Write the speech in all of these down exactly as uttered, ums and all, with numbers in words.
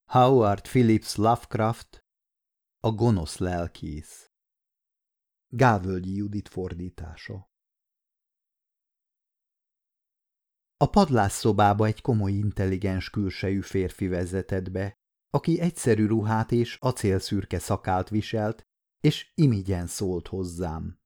Howard Phillips Lovecraft, a gonosz lelkész. Gálvölgyi Judit fordítása. A padlásszobába egy komoly, intelligens külsejű férfi vezetett be, aki egyszerű ruhát és acélszürke szakált viselt, és imigyen szólt hozzám.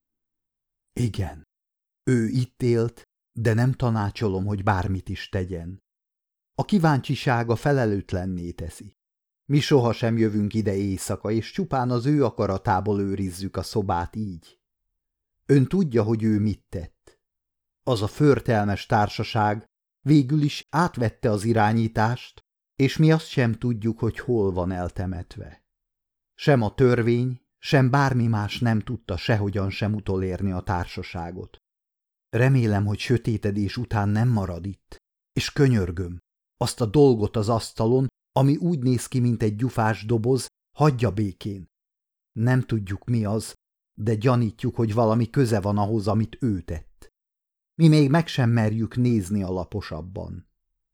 Igen, ő itt élt, de nem tanácsolom, hogy bármit is tegyen. A kíváncsisága felelőtlenné teszi. Mi sohasem jövünk ide éjszaka, és csupán az ő akaratából őrizzük a szobát így. Ön tudja, hogy ő mit tett. Az a förtelmes társaság végül is átvette az irányítást, és mi azt sem tudjuk, hogy hol van eltemetve. Sem a törvény, sem bármi más nem tudta sehogyan sem utolérni a társaságot. Remélem, hogy sötétedés után nem marad itt, és könyörgöm, azt a dolgot az asztalon, ami úgy néz ki, mint egy gyufás doboz, hagyja békén. Nem tudjuk, mi az, de gyanítjuk, hogy valami köze van ahhoz, amit ő tett. Mi még meg sem merjük nézni alaposabban.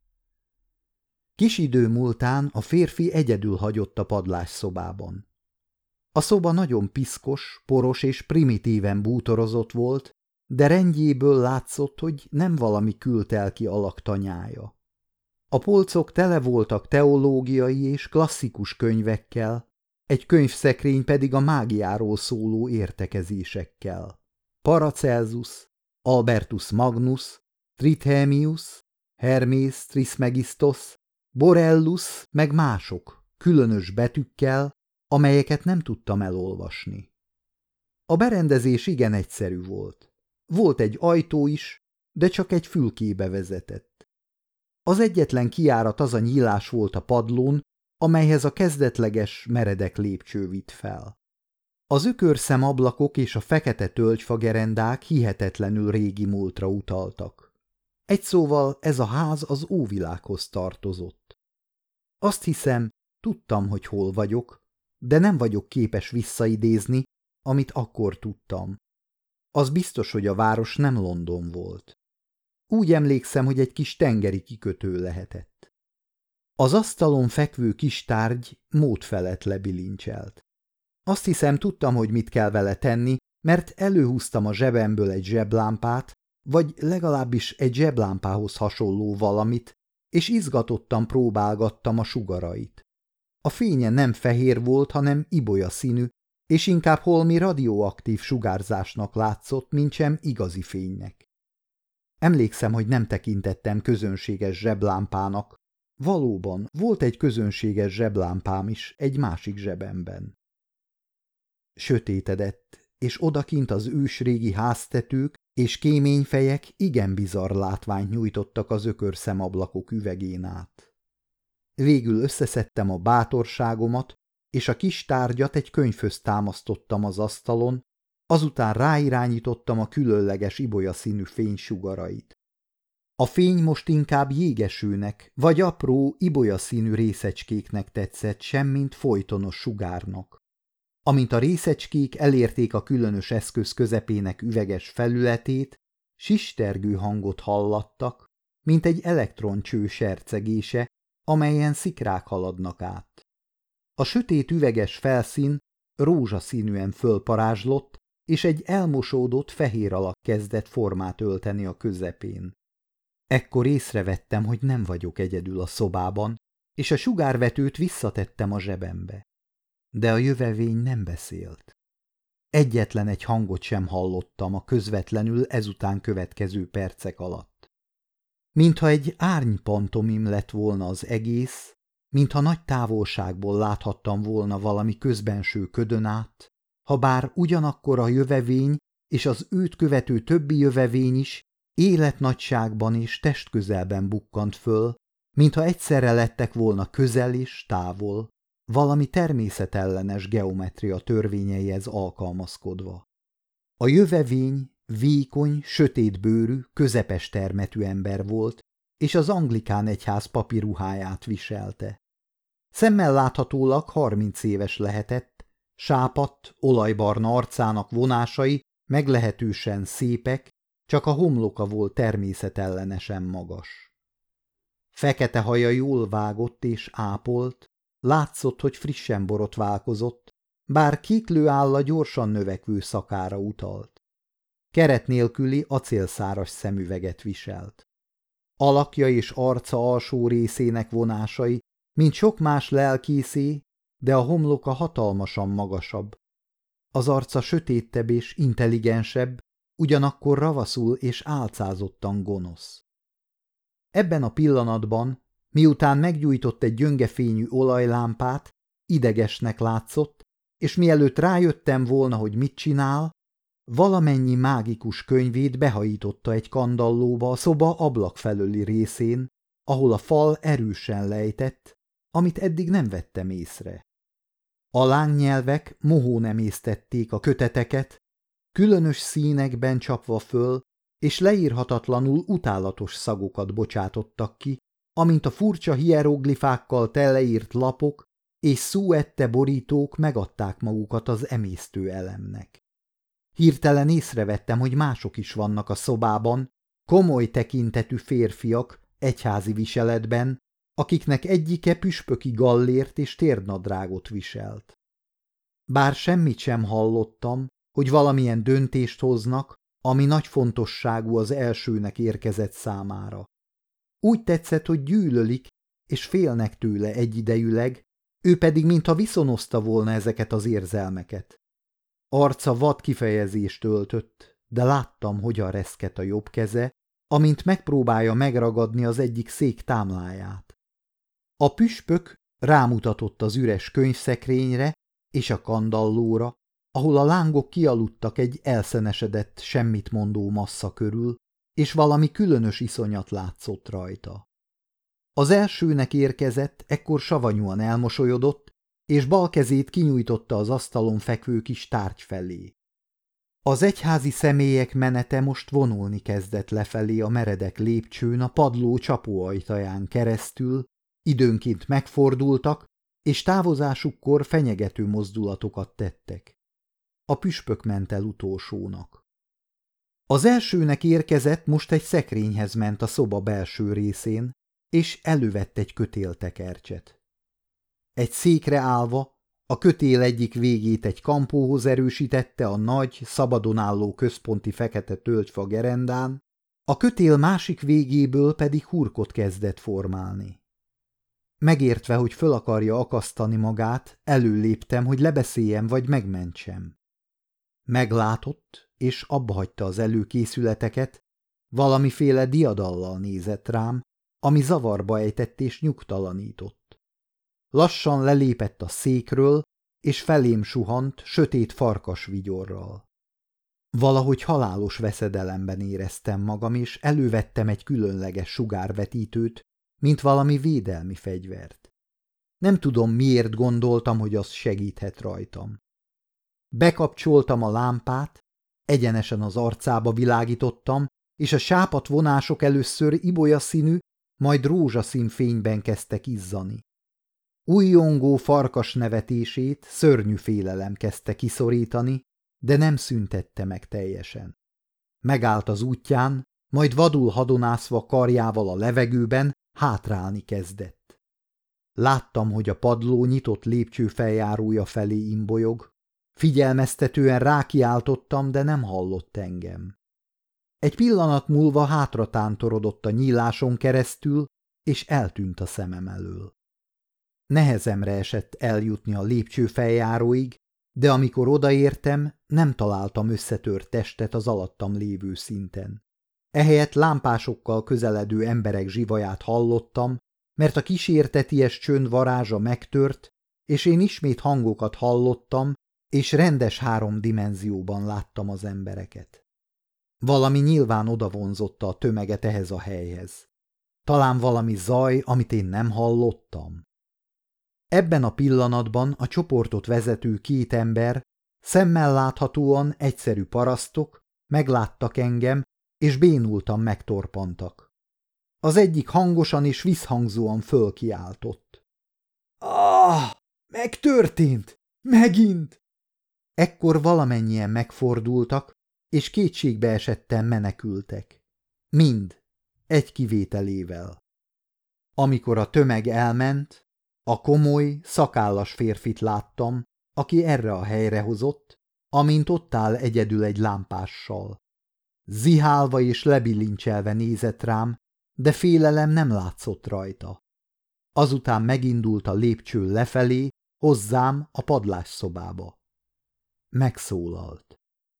Kis idő múltán a férfi egyedül hagyott a padlásszobában. A szoba nagyon piszkos, poros és primitíven bútorozott volt, de rendjéből látszott, hogy nem valami kültelki alak tanyája. A polcok tele voltak teológiai és klasszikus könyvekkel, egy könyvszekrény pedig a mágiáról szóló értekezésekkel. Paracelsus, Albertus Magnus, Trithemius, Hermes Trismegistos, Borellus meg mások, különös betűkkel, amelyeket nem tudtam elolvasni. A berendezés igen egyszerű volt. Volt egy ajtó is, de csak egy fülkébe vezetett. Az egyetlen kijárat az a nyílás volt a padlón, amelyhez a kezdetleges, meredek lépcső vitt fel. Az ökörszem ablakok és a fekete tölgyfagerendák hihetetlenül régi múltra utaltak. Egy szóval ez a ház az óvilághoz tartozott. Azt hiszem, tudtam, hogy hol vagyok, de nem vagyok képes visszaidézni, amit akkor tudtam. Az biztos, hogy a város nem London volt. Úgy emlékszem, hogy egy kis tengeri kikötő lehetett. Az asztalon fekvő kis tárgy mód felett lebilincselt. Azt hiszem, tudtam, hogy mit kell vele tenni, mert előhúztam a zsebemből egy zseblámpát, vagy legalábbis egy zseblámpához hasonló valamit, és izgatottan próbálgattam a sugarait. A fénye nem fehér volt, hanem ibolya színű, és inkább holmi radioaktív sugárzásnak látszott, mintsem igazi fénynek. Emlékszem, hogy nem tekintettem közönséges zseblámpának. Valóban volt egy közönséges zseblámpám is egy másik zsebemben. Sötétedett, és odakint az ősrégi háztetők és kéményfejek igen bizarr látványt nyújtottak az ökörszemablakok üvegén át. Végül összeszedtem a bátorságomat, és a kis tárgyat egy könyvhöz támasztottam az asztalon, azután ráirányítottam a különleges ibolyaszínű fénysugarait. A fény most inkább jégesőnek vagy apró ibolyaszínű részecskéknek tetszett, semmint folytonos sugárnak. Amint a részecskék elérték a különös eszköz közepének üveges felületét, sistergő hangot hallattak, mint egy elektroncső sercegése, amelyen szikrák haladnak át. A sötét üveges felszín rózsaszínűen fölparázslott, és egy elmosódott fehér alak kezdett formát ölteni a közepén. Ekkor észrevettem, hogy nem vagyok egyedül a szobában, és a sugárvetőt visszatettem a zsebembe. De a jövevény nem beszélt. Egyetlen egy hangot sem hallottam a közvetlenül ezután következő percek alatt. Mintha egy árnypantomim lett volna az egész, mintha nagy távolságból láthattam volna valami közbenső ködön át, ha bár ugyanakkor a jövevény és az őt követő többi jövevény is életnagyságban és testközelben bukkant föl, mintha egyszerre lettek volna közel és távol, valami természetellenes geometria törvényeihez alkalmazkodva. A jövevény vékony, sötétbőrű, közepes termetű ember volt, és az anglikán egyház papi ruháját viselte. Szemmel láthatólag harminc éves lehetett, sápadt, olajbarna arcának vonásai meglehetősen szépek, csak a homloka volt természetellenesen magas. Fekete haja jól vágott és ápolt, látszott, hogy frissen borotválkozott, bár kéklő álla gyorsan növekvő szakára utalt. Keret nélküli acélszáras szemüveget viselt. Alakja és arca alsó részének vonásai, mint sok más lelkészé, de a homloka hatalmasan magasabb. Az arca sötétebb és intelligensebb, ugyanakkor ravaszul és álcázottan gonosz. Ebben a pillanatban, miután meggyújtott egy gyöngefényű olajlámpát, idegesnek látszott, és mielőtt rájöttem volna, hogy mit csinál, valamennyi mágikus könyvét behajította egy kandallóba a szoba ablak felőli részén, ahol a fal erősen lejtett, amit eddig nem vettem észre. A lángnyelvek mohón emésztették a köteteket, különös színekben csapva föl, és leírhatatlanul utálatos szagokat bocsátottak ki, amint a furcsa hieroglifákkal teleírt lapok és szúette borítók megadták magukat az emésztő elemnek. Hirtelen észrevettem, hogy mások is vannak a szobában, komoly tekintetű férfiak egyházi viseletben, akiknek egyike püspöki gallért és térnadrágot viselt. Bár semmit sem hallottam, hogy valamilyen döntést hoznak, ami nagy fontosságú az elsőnek érkezett számára. Úgy tetszett, hogy gyűlölik és félnek tőle egyidejűleg, ő pedig mintha viszonozta volna ezeket az érzelmeket. Arca vad kifejezést öltött, de láttam, hogyan reszket a jobb keze, amint megpróbálja megragadni az egyik szék támláját. A püspök rámutatott az üres könyvszekrényre és a kandallóra, ahol a lángok kialudtak egy elszenesedett, semmitmondó massza körül, és valami különös iszonyat látszott rajta. Az elsőnek érkezett, ekkor savanyúan elmosolyodott, és bal kezét kinyújtotta az asztalon fekvő kis tárgy felé. Az egyházi személyek menete most vonulni kezdett lefelé a meredek lépcsőn a padló csapóajtaján keresztül, időnként megfordultak, és távozásukkor fenyegető mozdulatokat tettek. A püspök ment el utolsónak. Az elsőnek érkezett, most egy szekrényhez ment a szoba belső részén, és elővett egy kötéltekercset. Egy székre állva, a kötél egyik végét egy kampóhoz erősítette a nagy, szabadon álló központi fekete tölgyfa gerendán, a kötél másik végéből pedig hurkot kezdett formálni. Megértve, hogy föl akarja akasztani magát, előléptem, hogy lebeszéljem vagy megmentsem. Meglátott, és abbahagyta az előkészületeket, valamiféle diadallal nézett rám, ami zavarba ejtett és nyugtalanított. Lassan lelépett a székről, és felém suhant sötét farkas vigyorral. Valahogy halálos veszedelemben éreztem magam, és elővettem egy különleges sugárvetítőt, mint valami védelmi fegyvert. Nem tudom, miért gondoltam, hogy az segíthet rajtam. Bekapcsoltam a lámpát, egyenesen az arcába világítottam, és a sápadt vonások először ibolyaszínű, majd rózsaszín fényben kezdtek izzani. Újjongó farkas nevetését szörnyű félelem kezdte kiszorítani, de nem szüntette meg teljesen. Megállt az útján, majd vadul hadonászva karjával a levegőben hátrálni kezdett. Láttam, hogy a padló nyitott lépcsőfeljárója felé imbolyog. Figyelmeztetően rákiáltottam, de nem hallott engem. Egy pillanat múlva hátra tántorodott a nyíláson keresztül, és eltűnt a szemem elől. Nehezemre esett eljutni a lépcsőfeljáróig, de amikor odaértem, nem találtam összetört testet az alattam lévő szinten. Ehelyett lámpásokkal közeledő emberek zsivaját hallottam, mert a kísérteties csönd varázsa megtört, és én ismét hangokat hallottam, és rendes három dimenzióban láttam az embereket. Valami nyilván odavonzotta a tömeget ehhez a helyhez. Talán valami zaj, amit én nem hallottam. Ebben a pillanatban a csoportot vezető két ember, szemmel láthatóan egyszerű parasztok, megláttak engem, és bénultan megtorpantak. Az egyik hangosan és visszhangzóan fölkiáltott. Ah, megtörtént! Megint! Ekkor valamennyien megfordultak, és kétségbe esetten menekültek. Mind, egy kivételével. Amikor a tömeg elment, a komoly, szakállas férfit láttam, aki erre a helyre hozott, amint ott áll egyedül egy lámpással. Zihálva és lebilincselve nézett rám, de félelem nem látszott rajta. Azután megindult a lépcsőn lefelé, hozzám a padlásszobába. Megszólalt.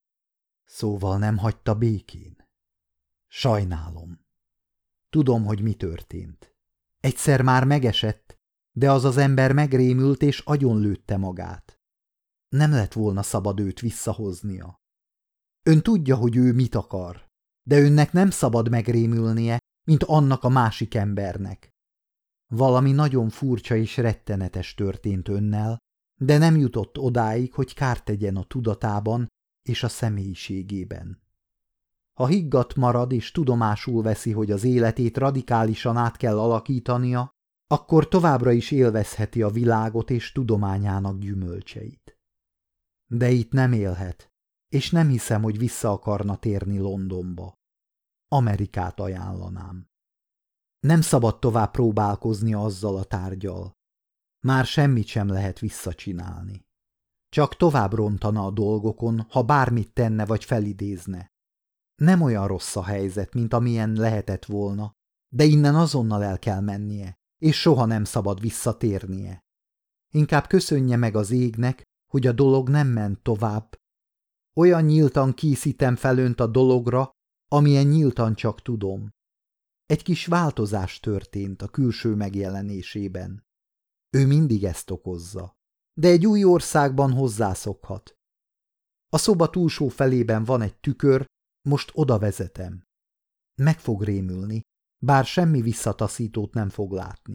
Szóval nem hagyta békén. Sajnálom. Tudom, hogy mi történt. Egyszer már megesett, de az az ember megrémült és agyonlőtte magát. Nem lett volna szabad őt visszahoznia. Ön tudja, hogy ő mit akar, de önnek nem szabad megrémülnie, mint annak a másik embernek. Valami nagyon furcsa és rettenetes történt önnel, de nem jutott odáig, hogy kárt tegyen a tudatában és a személyiségében. Ha higgadt marad és tudomásul veszi, hogy az életét radikálisan át kell alakítania, akkor továbbra is élvezheti a világot és tudományának gyümölcseit. De itt nem élhet, és nem hiszem, hogy vissza akarna térni Londonba. Amerikát ajánlanám. Nem szabad tovább próbálkozni azzal a tárggyal. Már semmit sem lehet visszacsinálni. Csak tovább rontana a dolgokon, ha bármit tenne vagy felidézne. Nem olyan rossz a helyzet, mint amilyen lehetett volna, de innen azonnal el kell mennie, és soha nem szabad visszatérnie. Inkább köszönje meg az égnek, hogy a dolog nem ment tovább. Olyan nyíltan készítem fel önt a dologra, amilyen nyíltan csak tudom. Egy kis változás történt a külső megjelenésében. Ő mindig ezt okozza, de egy új országban hozzászokhat. A szoba túlsó felében van egy tükör, most oda vezetem. Meg fog rémülni, bár semmi visszataszítót nem fog látni.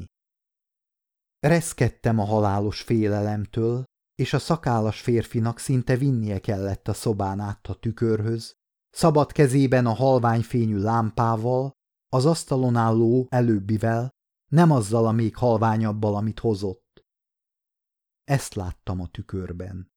Reszkedtem a halálos félelemtől, és a szakállas férfinak szinte vinnie kellett a szobán át a tükörhöz, szabad kezében a halványfényű lámpával, az asztalon álló előbbivel, nem azzal a még halványabbal, amit hozott. Ezt láttam a tükörben.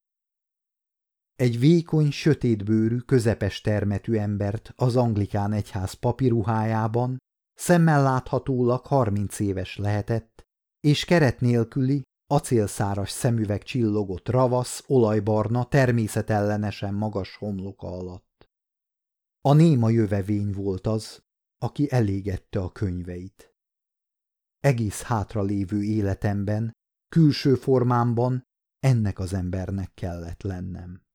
Egy vékony, sötétbőrű, közepes termetű embert az anglikán egyház papiruhájában, szemmel láthatólag harminc éves lehetett, és keret nélküli, acélszáras szemüveg csillogott ravasz, olajbarna, természetellenesen magas homloka alatt. A néma jövevény volt az, aki elégette a könyveit. Egész hátralévő életemben, külső formámban ennek az embernek kellett lennem.